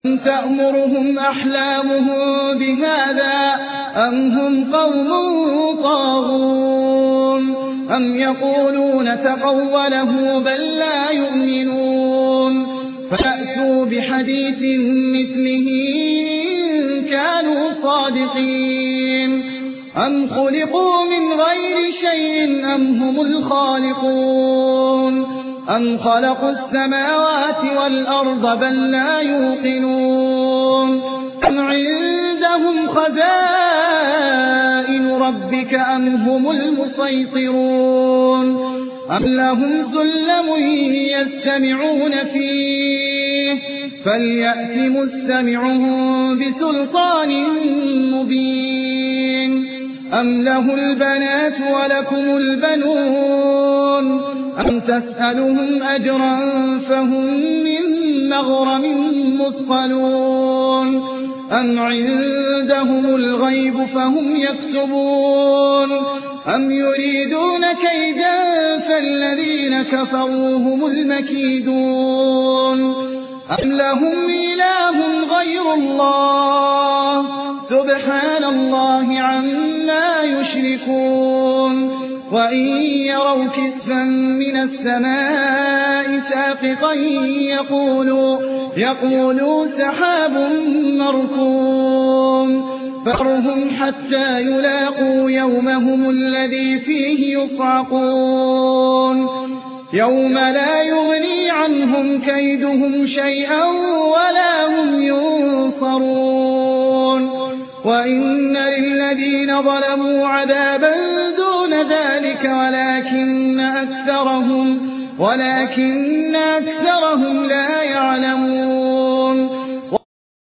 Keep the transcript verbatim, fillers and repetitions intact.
تأمرهم أحلامهم بهذا أم هم قوم طاغون أم يقولون تقوله بل لا يؤمنون فأتوا بحديث مثله إن كانوا صادقين أم خلقوا من غير شيء أم هم الخالقون أم خلقوا السماوات والأرض بل لا يوقنون أم عندهم خزائن ربك أم هم المسيطرون أم لهم سلم يستمعون فيه فليأت مستمعهم بسلطان مبين أم له البنات ولكم البنون أم تسألهم أجرا فهم من مغرم مثقلون أم عندهم الغيب فهم يكتبون أم يريدون كيدا فالذين كفروا هم المكيدون أم لهم إله غير الله سبحان الله عما يشركون وإن يروا كسفا من السماء ساقطا يقولوا, يقولوا سحاب مركوم فذرهم حتى يلاقوا يومهم الذي فيه يصعقون يوم لا يغني عنهم كيدهم شيئا ولا هم ينصرون وإن للذين ظلموا عذابا دون ذلك ولكن أكثرهم, ولكن أكثرهم لا يعلمون